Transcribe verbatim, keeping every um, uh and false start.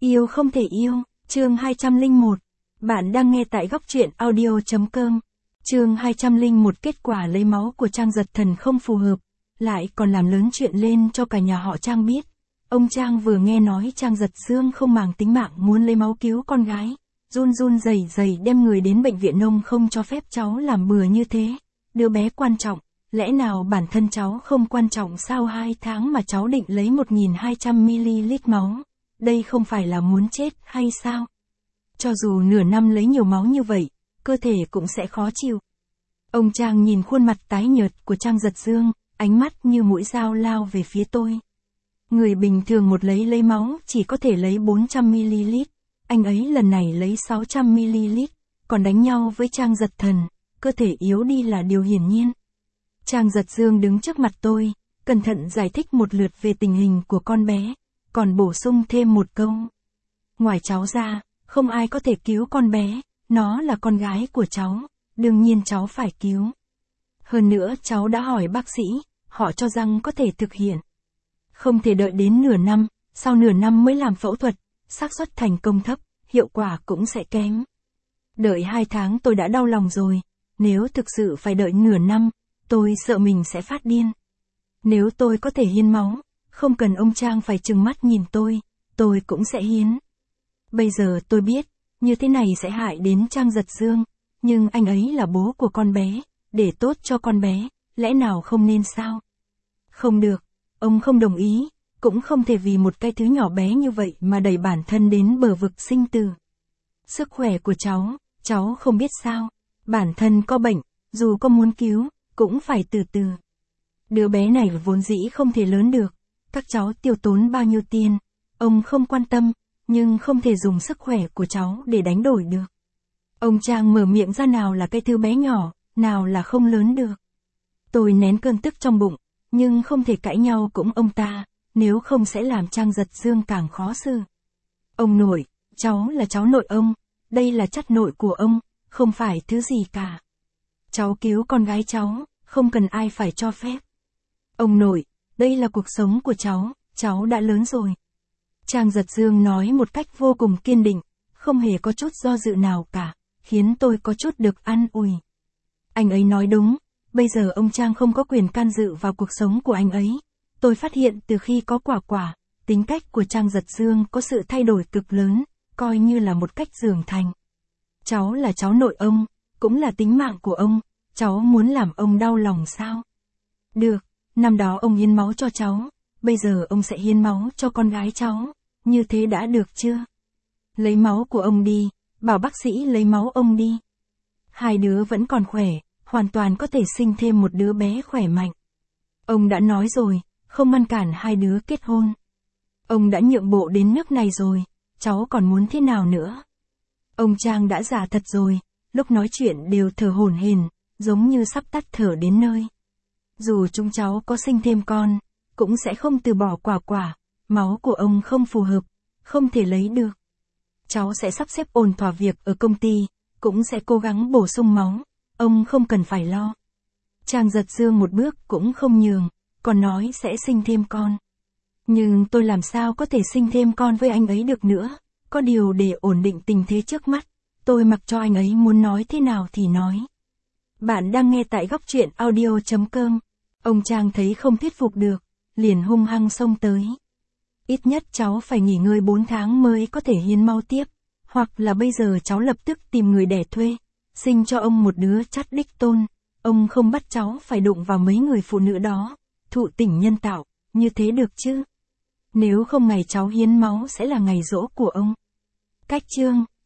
Yêu không thể yêu, chương hai trăm lẻ một. Bạn đang nghe tại góc truyện audio chấm com. Chương hai trăm lẻ một. Kết quả lấy máu của Trang Giật Thần không phù hợp, lại còn làm lớn chuyện lên cho cả nhà họ Trang biết. Ông Trang vừa nghe nói Trang Giật Dương không màng tính mạng muốn lấy máu cứu con gái, run run rẩy rẩy đem người đến bệnh viện, ông không cho phép cháu làm bừa như thế. Đứa bé quan trọng, lẽ nào bản thân cháu không quan trọng sao? Hai tháng mà cháu định lấy một nghìn hai trăm mi li lít máu, đây không phải là muốn chết hay sao? Cho dù nửa năm lấy nhiều máu như vậy, cơ thể cũng sẽ khó chịu. Ông Trang nhìn khuôn mặt tái nhợt của Trang Giật Dương, ánh mắt như mũi dao lao về phía tôi. Người bình thường một lấy lấy máu chỉ có thể lấy bốn trăm mi li lít, anh ấy lần này lấy sáu trăm mi li lít, còn đánh nhau với Trang Giật Thần, cơ thể yếu đi là điều hiển nhiên. Trang Giật Dương đứng trước mặt tôi, cẩn thận giải thích một lượt về tình hình của con bé, còn bổ sung thêm một câu. Ngoài cháu ra, không ai có thể cứu con bé, nó là con gái của cháu, đương nhiên cháu phải cứu. Hơn nữa cháu đã hỏi bác sĩ, họ cho rằng có thể thực hiện. Không thể đợi đến nửa năm, sau nửa năm mới làm phẫu thuật, xác suất thành công thấp, hiệu quả cũng sẽ kém. Đợi hai tháng tôi đã đau lòng rồi, nếu thực sự phải đợi nửa năm, tôi sợ mình sẽ phát điên. Nếu tôi có thể hiến máu, không cần ông Trang phải trừng mắt nhìn tôi, tôi cũng sẽ hiến. Bây giờ tôi biết, như thế này sẽ hại đến Trang Giật Dương, nhưng anh ấy là bố của con bé, để tốt cho con bé, lẽ nào không nên sao? Không được, ông không đồng ý, cũng không thể vì một cái thứ nhỏ bé như vậy mà đẩy bản thân đến bờ vực sinh tử. Sức khỏe của cháu, cháu không biết sao, bản thân có bệnh, dù có muốn cứu, cũng phải từ từ. Đứa bé này vốn dĩ không thể lớn được, các cháu tiêu tốn bao nhiêu tiền, ông không quan tâm, nhưng không thể dùng sức khỏe của cháu để đánh đổi được. Ông Trang mở miệng ra, nào là cái thứ bé nhỏ, nào là không lớn được. Tôi nén cơn tức trong bụng, nhưng không thể cãi nhau cũng ông ta, nếu không sẽ làm Trang Giật Dương càng khó xử. Ông nội, cháu là cháu nội ông, đây là chất nội của ông, không phải thứ gì cả. Cháu cứu con gái cháu, không cần ai phải cho phép. Ông nội, đây là cuộc sống của cháu, cháu đã lớn rồi. Trang Giật Dương nói một cách vô cùng kiên định, không hề có chút do dự nào cả, khiến tôi có chút được an ủi. Anh ấy nói đúng, bây giờ ông Trang không có quyền can dự vào cuộc sống của anh ấy. Tôi phát hiện từ khi có Quả Quả, tính cách của Trang Giật Dương có sự thay đổi cực lớn, coi như là một cách trưởng thành. Cháu là cháu nội ông, cũng là tính mạng của ông, cháu muốn làm ông đau lòng sao? Được, năm đó ông hiến máu cho cháu, bây giờ ông sẽ hiến máu cho con gái cháu, như thế đã được chưa? Lấy máu của ông đi, bảo bác sĩ lấy máu ông đi. Hai đứa vẫn còn khỏe, hoàn toàn có thể sinh thêm một đứa bé khỏe mạnh. Ông đã nói rồi, không ngăn cản hai đứa kết hôn. Ông đã nhượng bộ đến nước này rồi, cháu còn muốn thế nào nữa? Ông Trang đã già thật rồi, lúc nói chuyện đều thở hổn hển, giống như sắp tắt thở đến nơi. Dù chúng cháu có sinh thêm con, cũng sẽ không từ bỏ Quả Quả, máu của ông không phù hợp, không thể lấy được. Cháu sẽ sắp xếp ổn thỏa việc ở công ty, cũng sẽ cố gắng bổ sung máu, ông không cần phải lo. Trang Giật Dương một bước cũng không nhường, còn nói sẽ sinh thêm con. Nhưng tôi làm sao có thể sinh thêm con với anh ấy được nữa, có điều để ổn định tình thế trước mắt, tôi mặc cho anh ấy muốn nói thế nào thì nói. Bạn đang nghe tại góc truyện audio chấm com. Ông Trang thấy không thuyết phục được, liền hung hăng xông tới. Ít nhất cháu phải nghỉ ngơi bốn tháng mới có thể hiến máu tiếp, hoặc là bây giờ cháu lập tức tìm người đẻ thuê, sinh cho ông một đứa chắt đích tôn, ông không bắt cháu phải đụng vào mấy người phụ nữ đó, thụ tinh nhân tạo, như thế được chứ? Nếu không ngày cháu hiến máu sẽ là ngày giỗ của ông. Cách chương